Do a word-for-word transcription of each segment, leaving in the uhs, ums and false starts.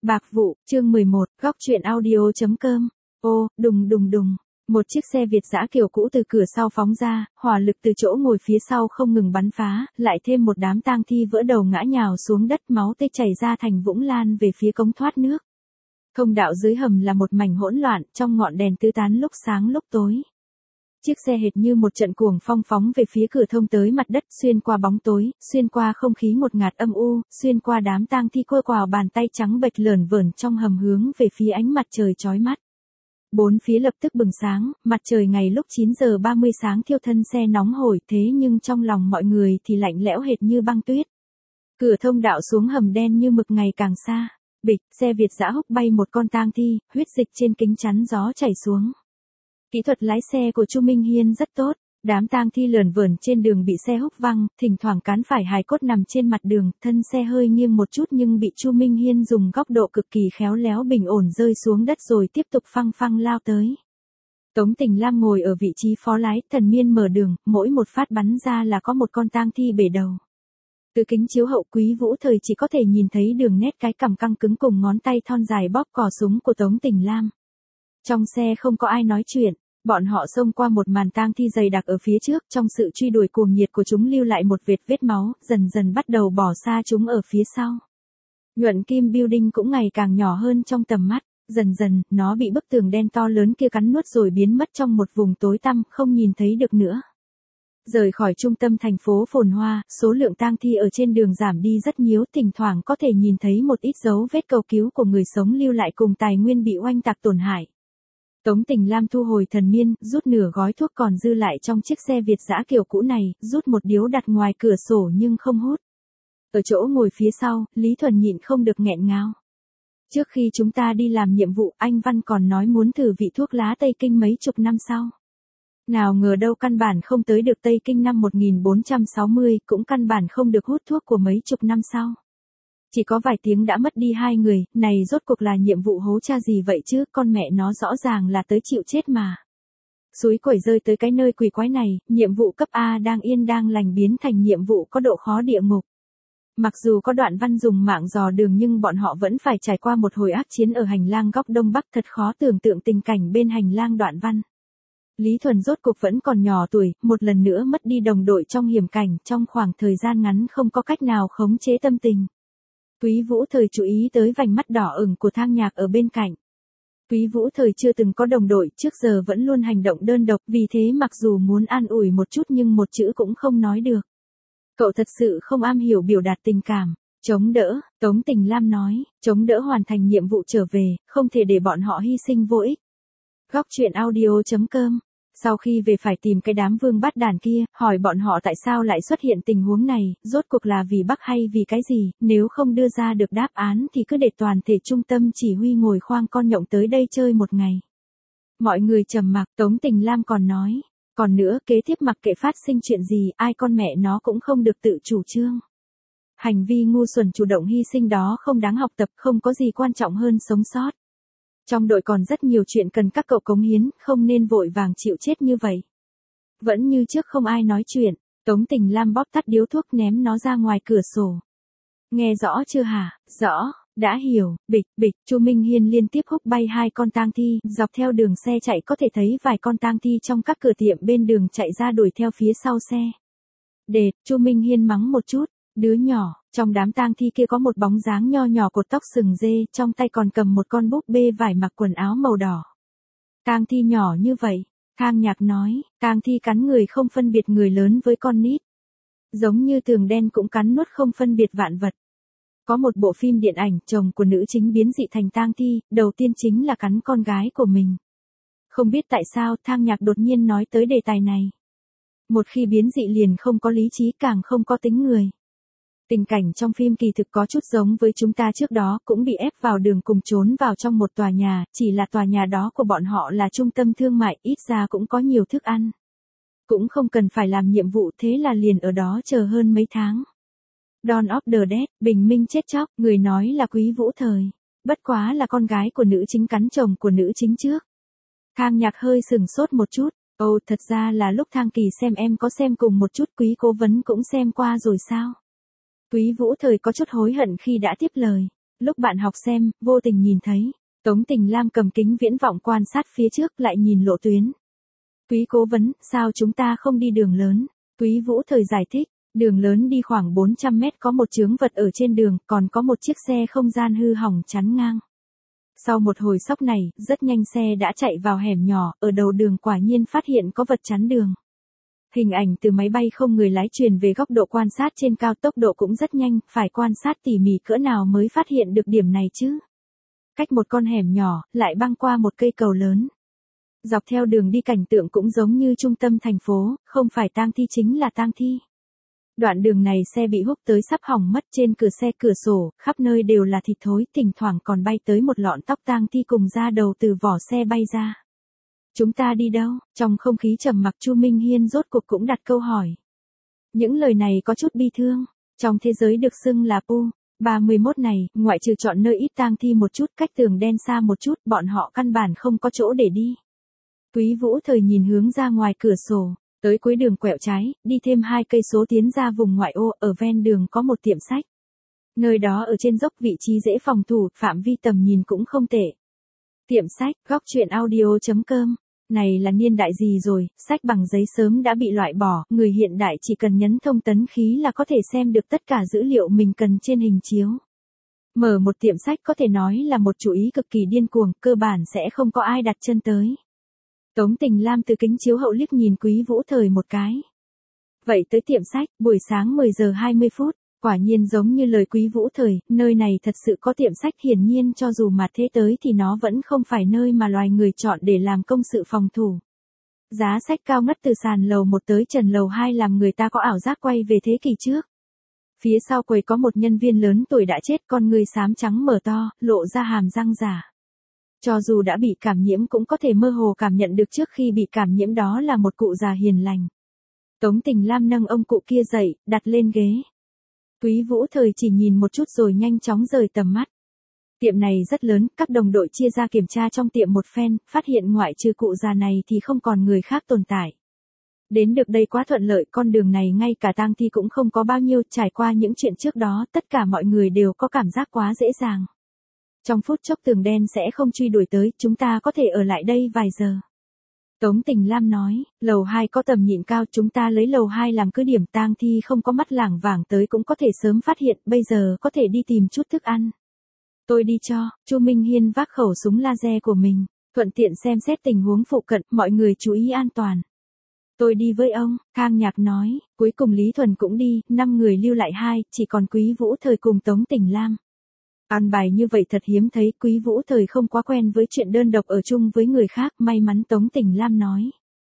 Bạc vụ, chương mười một, góc truyện audio.com. Ô, đùng đùng đùng. Một chiếc xe Việt dã kiểu cũ từ cửa sau phóng ra, hỏa lực từ chỗ ngồi phía sau không ngừng bắn phá, lại thêm một đám tang thi vỡ đầu ngã nhào xuống đất, máu tươi chảy ra thành vũng lan về phía cống thoát nước. Thông đạo dưới hầm là một mảnh hỗn loạn, trong ngọn đèn tứ tán lúc sáng lúc tối. Chiếc xe hệt như một trận cuồng phong phóng về phía cửa thông tới mặt đất, xuyên qua bóng tối, xuyên qua không khí ngột ngạt âm u, xuyên qua đám tang thi cua quào bàn tay trắng bệch lởn vởn trong hầm hướng về phía ánh mặt trời chói mắt. Bốn phía lập tức bừng sáng, mặt trời ngày lúc chín giờ ba mươi sáng thiêu thân xe nóng hổi, thế nhưng trong lòng mọi người thì lạnh lẽo hệt như băng tuyết. Cửa thông đạo xuống hầm đen như mực ngày càng xa. Bịch, xe Việt dã húc bay một con tang thi, huyết dịch trên kính chắn gió chảy xuống. Kỹ thuật lái xe của Chu Minh Hiên rất tốt, đám tang thi lởn vởn trên đường bị xe húc văng, thỉnh thoảng cán phải hài cốt nằm trên mặt đường, thân xe hơi nghiêng một chút nhưng bị Chu Minh Hiên dùng góc độ cực kỳ khéo léo bình ổn rơi xuống đất rồi tiếp tục phăng phăng lao tới. Tống Tình Lam ngồi ở vị trí phó lái, thần miên mở đường, mỗi một phát bắn ra là có một con tang thi bể đầu. Từ kính chiếu hậu Quý Vũ Thời chỉ có thể nhìn thấy đường nét cái cằm căng cứng cùng ngón tay thon dài bóp cò súng của Tống Tình Lam. Trong xe không có ai nói chuyện. Bọn họ xông qua một màn tang thi dày đặc ở phía trước, trong sự truy đuổi cuồng nhiệt của chúng lưu lại một vệt vết máu, dần dần bắt đầu bỏ xa chúng ở phía sau. Nhuận Kim Building cũng ngày càng nhỏ hơn trong tầm mắt, dần dần, nó bị bức tường đen to lớn kia cắn nuốt rồi biến mất trong một vùng tối tăm, không nhìn thấy được nữa. Rời khỏi trung tâm thành phố phồn hoa, số lượng tang thi ở trên đường giảm đi rất nhiều, thỉnh thoảng có thể nhìn thấy một ít dấu vết cầu cứu của người sống lưu lại cùng tài nguyên bị oanh tạc tổn hại. Tống Tình Lam thu hồi thần miên, rút nửa gói thuốc còn dư lại trong chiếc xe Việt dã kiểu cũ này, rút một điếu đặt ngoài cửa sổ nhưng không hút. Ở chỗ ngồi phía sau, Lý Thuần nhịn không được nghẹn ngào. Trước khi chúng ta đi làm nhiệm vụ, anh Văn còn nói muốn thử vị thuốc lá Tây Kinh mấy chục năm sau. Nào ngờ đâu căn bản không tới được Tây Kinh năm một nghìn bốn trăm sáu mươi, cũng căn bản không được hút thuốc của mấy chục năm sau. Chỉ có vài tiếng đã mất đi hai người, này rốt cuộc là nhiệm vụ hố cha gì vậy chứ, con mẹ nó rõ ràng là tới chịu chết mà. Suối quẩy rơi tới cái nơi quỷ quái này, nhiệm vụ cấp A đang yên đang lành biến thành nhiệm vụ có độ khó địa ngục. Mặc dù có Đoạn Văn dùng mạng dò đường nhưng bọn họ vẫn phải trải qua một hồi ác chiến ở hành lang góc đông bắc, thật khó tưởng tượng tình cảnh bên hành lang Đoạn Văn. Lý Thuần rốt cuộc vẫn còn nhỏ tuổi, một lần nữa mất đi đồng đội trong hiểm cảnh, trong khoảng thời gian ngắn không có cách nào khống chế tâm tình. Quý Vũ Thời chú ý tới vành mắt đỏ ửng của Thang Nhạc ở bên cạnh. Quý Vũ Thời chưa từng có đồng đội, trước giờ vẫn luôn hành động đơn độc, vì thế mặc dù muốn an ủi một chút nhưng một chữ cũng không nói được. Cậu thật sự không am hiểu biểu đạt tình cảm. Chống đỡ, Tống Tình Lam nói, chống đỡ hoàn thành nhiệm vụ trở về, không thể để bọn họ hy sinh vô ích. Góc truyện audio.com. Sau khi về phải tìm cái đám vương bát đàn kia, hỏi bọn họ tại sao lại xuất hiện tình huống này, rốt cuộc là vì Bắc hay vì cái gì, nếu không đưa ra được đáp án thì cứ để toàn thể trung tâm chỉ huy ngồi khoang con nhộng tới đây chơi một ngày. Mọi người trầm mặc, Tống Tình Lam còn nói, còn nữa kế tiếp mặc kệ phát sinh chuyện gì, ai con mẹ nó cũng không được tự chủ trương. Hành vi ngu xuẩn chủ động hy sinh đó không đáng học tập, không có gì quan trọng hơn sống sót. Trong đội còn rất nhiều chuyện cần các cậu cống hiến, không nên vội vàng chịu chết như vậy. Vẫn như trước không ai nói chuyện, Tống Tình Lam bóp tắt điếu thuốc ném nó ra ngoài cửa sổ. Nghe rõ chưa hả? Rõ, đã hiểu, bịch, bịch, Chu Minh Hiên liên tiếp húc bay hai con tang thi, dọc theo đường xe chạy có thể thấy vài con tang thi trong các cửa tiệm bên đường chạy ra đuổi theo phía sau xe. Đệt, Chu Minh Hiên mắng một chút. Đứa nhỏ, trong đám tang thi kia có một bóng dáng nho nhỏ cột tóc sừng dê, trong tay còn cầm một con búp bê vải mặc quần áo màu đỏ. Tang thi nhỏ như vậy, Thang Nhạc nói, tang thi cắn người không phân biệt người lớn với con nít. Giống như tường đen cũng cắn nuốt không phân biệt vạn vật. Có một bộ phim điện ảnh, chồng của nữ chính biến dị thành tang thi, đầu tiên chính là cắn con gái của mình. Không biết tại sao Thang Nhạc đột nhiên nói tới đề tài này. Một khi biến dị liền không có lý trí càng không có tính người. Tình cảnh trong phim kỳ thực có chút giống với chúng ta trước đó, cũng bị ép vào đường cùng trốn vào trong một tòa nhà, chỉ là tòa nhà đó của bọn họ là trung tâm thương mại, ít ra cũng có nhiều thức ăn. Cũng không cần phải làm nhiệm vụ, thế là liền ở đó chờ hơn mấy tháng. Dawn of the Dead, bình minh chết chóc, người nói là Quý Vũ Thời. Bất quá là con gái của nữ chính cắn chồng của nữ chính trước. Thang Nhạc hơi sừng sốt một chút, ồ thật ra là lúc Thang Kỳ xem em có xem cùng một chút, Quý cố vấn cũng xem qua rồi sao? Quý Vũ Thời có chút hối hận khi đã tiếp lời. lúc bạn học xem, vô tình nhìn thấy. Tống Tình Lam cầm kính viễn vọng quan sát phía trước lại nhìn lộ tuyến. Quý cố vấn, sao chúng ta không đi đường lớn? Quý Vũ Thời giải thích, đường lớn đi khoảng bốn trăm mét có một chướng vật ở trên đường, còn có một chiếc xe không gian hư hỏng chắn ngang. Sau một hồi sóc này, rất nhanh xe đã chạy vào hẻm nhỏ, ở đầu đường quả nhiên phát hiện có vật chắn đường. Hình ảnh từ máy bay không người lái truyền về góc độ quan sát trên cao, tốc độ cũng rất nhanh, phải quan sát tỉ mỉ cỡ nào mới phát hiện được điểm này chứ. Cách một con hẻm nhỏ, lại băng qua một cây cầu lớn. Dọc theo đường đi cảnh tượng cũng giống như trung tâm thành phố, không phải tang thi chính là tang thi. Đoạn đường này xe bị húc tới sắp hỏng mất, trên cửa xe cửa sổ, khắp nơi đều là thịt thối, thỉnh thoảng còn bay tới một lọn tóc tang thi cùng da đầu từ vỏ xe bay ra. Chúng ta đi đâu? Trong không khí trầm mặc Chu Minh Hiên rốt cuộc cũng đặt câu hỏi. Những lời này có chút bi thương. Trong thế giới được xưng là U ba mươi mốt này, ngoại trừ chọn nơi ít tang thi một chút, cách tường đen xa một chút, bọn họ căn bản không có chỗ để đi. Quý Vũ Thời nhìn hướng ra ngoài cửa sổ, tới cuối đường quẹo trái, đi thêm hai cây số tiến ra vùng ngoại ô, ở ven đường có một tiệm sách. Nơi đó ở trên dốc, vị trí dễ phòng thủ, phạm vi tầm nhìn cũng không tệ. Tiệm sách, góc truyện audio chấm com. Này là niên đại gì rồi, sách bằng giấy sớm đã bị loại bỏ, người hiện đại chỉ cần nhấn thông tấn khí là có thể xem được tất cả dữ liệu mình cần trên hình chiếu. Mở một tiệm sách có thể nói là một chủ ý cực kỳ điên cuồng, cơ bản sẽ không có ai đặt chân tới. Tống Tình Lam từ kính chiếu hậu liếc nhìn Quý Vũ Thời một cái. Vậy tới tiệm sách, buổi sáng mười giờ hai mươi phút, quả nhiên giống như lời Quý Vũ Thời, nơi này thật sự có tiệm sách, hiển nhiên cho dù mà thế tới thì nó vẫn không phải nơi mà loài người chọn để làm công sự phòng thủ. Giá sách cao ngất từ sàn lầu một tới trần lầu hai làm người ta có ảo giác quay về thế kỷ trước. Phía sau quầy có một nhân viên lớn tuổi đã chết, con người xám trắng mở to, lộ ra hàm răng giả. Cho dù đã bị cảm nhiễm cũng có thể mơ hồ cảm nhận được trước khi bị cảm nhiễm đó là một cụ già hiền lành. Tống Tình Lam nâng ông cụ kia dậy, đặt lên ghế. Quý Vũ Thời chỉ nhìn một chút rồi nhanh chóng rời tầm mắt. Tiệm này rất lớn, các đồng đội chia ra kiểm tra trong tiệm một phen, phát hiện ngoại trừ cụ già này thì không còn người khác tồn tại. Đến được đây quá thuận lợi, con đường này ngay cả tang thi cũng không có bao nhiêu, trải qua những chuyện trước đó, tất cả mọi người đều có cảm giác quá dễ dàng. Trong phút chốc tường đen sẽ không truy đuổi tới, chúng ta có thể ở lại đây vài giờ. Tống Tình Lam nói, lầu hai có tầm nhìn cao, chúng ta lấy lầu hai làm cứ điểm, tang thi không có mắt lảng vảng tới cũng có thể sớm phát hiện, bây giờ có thể đi tìm chút thức ăn. Tôi đi cho. Chu Minh Hiên vác khẩu súng laser của mình, thuận tiện xem xét tình huống phụ cận, mọi người chú ý an toàn. Tôi đi với ông, Khang Nhạc nói, cuối cùng Lý Thuần cũng đi, năm người lưu lại hai, chỉ còn Quý Vũ Thời cùng Tống Tình Lam. An bài như vậy thật hiếm thấy, Quý Vũ Thời không quá quen với chuyện đơn độc ở chung với người khác, may mắn Tống Tình Lam nói.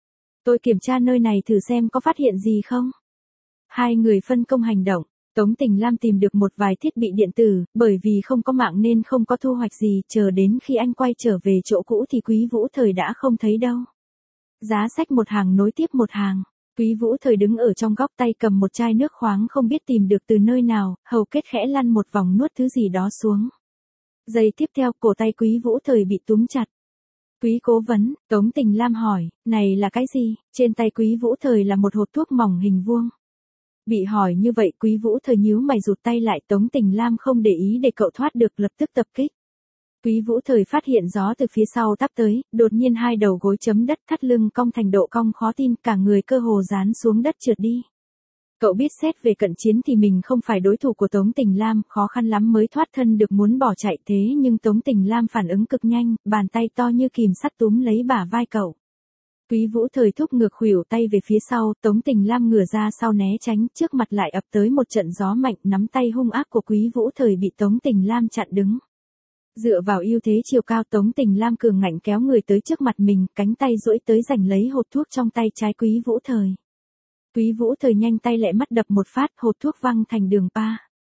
Tôi kiểm tra nơi này thử xem có phát hiện gì không. Hai người phân công hành động, Tống Tình Lam tìm được một vài thiết bị điện tử, bởi vì không có mạng nên không có thu hoạch gì, chờ đến khi anh quay trở về chỗ cũ thì Quý Vũ Thời đã không thấy đâu. Giá sách một hàng nối tiếp một hàng. Quý Vũ Thời đứng ở trong góc, tay cầm một chai nước khoáng không biết tìm được từ nơi nào, hầu kết khẽ lăn một vòng nuốt thứ gì đó xuống. Giây tiếp theo cổ tay Quý Vũ Thời bị túm chặt. Quý cố vấn, Tống Tình Lam hỏi, này là cái gì? Trên tay Quý Vũ Thời là một hộp thuốc mỏng hình vuông. Bị hỏi như vậy Quý Vũ Thời nhíu mày rụt tay lại, Tống Tình Lam không để ý để cậu thoát được, lập tức tập kích. Quý Vũ Thời phát hiện gió từ phía sau tắp tới, đột nhiên hai đầu gối chấm đất, thắt lưng cong thành độ cong khó tin, cả người cơ hồ dán xuống đất trượt đi. Cậu biết xét về cận chiến thì mình không phải đối thủ của Tống Tình Lam, khó khăn lắm mới thoát thân được, muốn bỏ chạy, thế nhưng Tống Tình Lam phản ứng cực nhanh, bàn tay to như kìm sắt túm lấy bả vai cậu. Quý Vũ Thời thúc ngược khuỷu tay về phía sau, Tống Tình Lam ngửa ra sau né tránh, trước mặt lại ập tới một trận gió mạnh, nắm tay hung ác của Quý Vũ Thời bị Tống Tình Lam chặn đứng. Dựa vào ưu thế chiều cao, Tống Tình Lam cường ngạnh kéo người tới trước mặt mình, cánh tay duỗi tới giành lấy hộp thuốc trong tay trái Quý Vũ Thời. Quý Vũ Thời nhanh tay lẹ mắt đập một phát, hộp thuốc văng thành đường pa.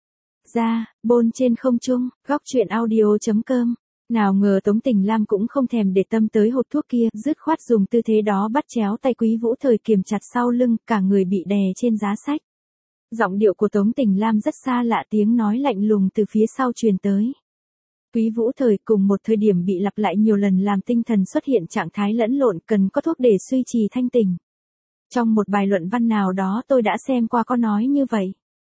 Ra, bôn trên không trung, góc truyện audio chấm com. Nào ngờ Tống Tình Lam cũng không thèm để tâm tới hộp thuốc kia, dứt khoát dùng tư thế đó bắt chéo tay Quý Vũ Thời kiềm chặt sau lưng, cả người bị đè trên giá sách. Giọng điệu của Tống Tình Lam rất xa lạ, tiếng nói lạnh lùng từ phía sau truyền tới. Quý Vũ Thời, cùng một thời điểm bị lặp lại nhiều lần làm tinh thần xuất hiện trạng thái lẫn lộn, cần có thuốc để duy trì thanh tỉnh. Trong một bài luận văn nào đó tôi đã xem qua có nói như vậy.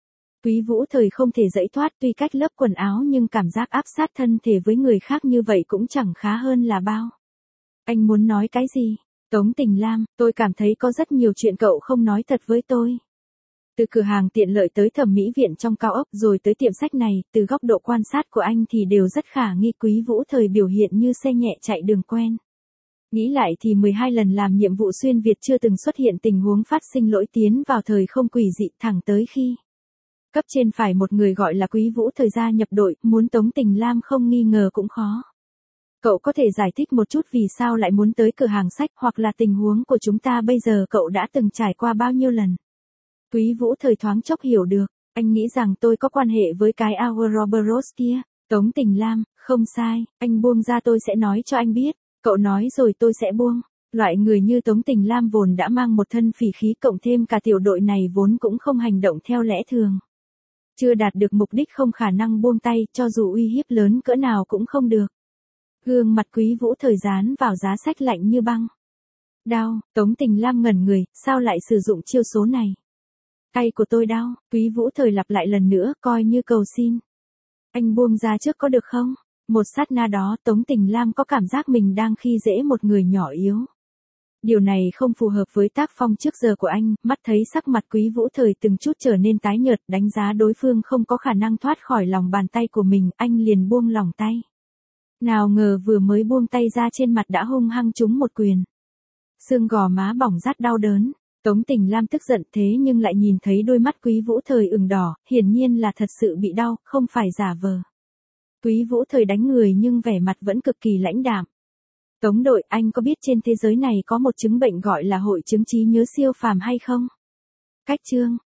Quý Vũ Thời không thể dãy thoát, tuy cách lớp quần áo nhưng cảm giác áp sát thân thể với người khác như vậy cũng chẳng khá hơn là bao. Anh muốn nói cái gì? Tống Tình Lam, tôi cảm thấy có rất nhiều chuyện cậu không nói thật với tôi. Từ cửa hàng tiện lợi tới thẩm mỹ viện trong cao ốc rồi tới tiệm sách này, từ góc độ quan sát của anh thì đều rất khả nghi. Quý Vũ Thời biểu hiện như xe nhẹ chạy đường quen. Nghĩ lại thì mười hai lần làm nhiệm vụ xuyên Việt chưa từng xuất hiện tình huống phát sinh lỗi tiến vào thời không quỷ dị, thẳng tới khi cấp trên phải một người gọi là Quý Vũ Thời gia nhập đội, muốn Tống Tình Lam không nghi ngờ cũng khó. Cậu có thể giải thích một chút vì sao lại muốn tới cửa hàng sách, hoặc là tình huống của chúng ta bây giờ cậu đã từng trải qua bao nhiêu lần? Quý Vũ Thời thoáng chốc hiểu được, anh nghĩ rằng tôi có quan hệ với cái Ouroboros kia. Tống Tình Lam, không sai, anh buông ra tôi sẽ nói cho anh biết, cậu nói rồi tôi sẽ buông. Loại người như Tống Tình Lam vốn đã mang một thân phỉ khí, cộng thêm cả tiểu đội này vốn cũng không hành động theo lẽ thường. Chưa đạt được mục đích không khả năng buông tay, cho dù uy hiếp lớn cỡ nào cũng không được. Gương mặt Quý Vũ Thời dán vào giá sách lạnh như băng. Đau, Tống Tình Lam ngẩn người, sao lại sử dụng chiêu số này? Tay của tôi đau, Quý Vũ Thời lặp lại lần nữa, coi như cầu xin. Anh buông ra trước có được không? Một sát na đó Tống Tình Lam có cảm giác mình đang khi dễ một người nhỏ yếu. Điều này không phù hợp với tác phong trước giờ của anh, mắt thấy sắc mặt Quý Vũ Thời từng chút trở nên tái nhợt, đánh giá đối phương không có khả năng thoát khỏi lòng bàn tay của mình, anh liền buông lỏng tay. Nào ngờ vừa mới buông tay ra trên mặt đã hung hăng trúng một quyền. Xương gò má bỏng rát đau đớn, Tống Tình Lam tức giận thế nhưng lại nhìn thấy đôi mắt Quý Vũ Thời ửng đỏ, hiển nhiên là thật sự bị đau, không phải giả vờ. Quý Vũ Thời đánh người nhưng vẻ mặt vẫn cực kỳ lãnh đạm. Tống đội, anh có biết trên thế giới này có một chứng bệnh gọi là hội chứng trí nhớ siêu phàm hay không? Cách chương,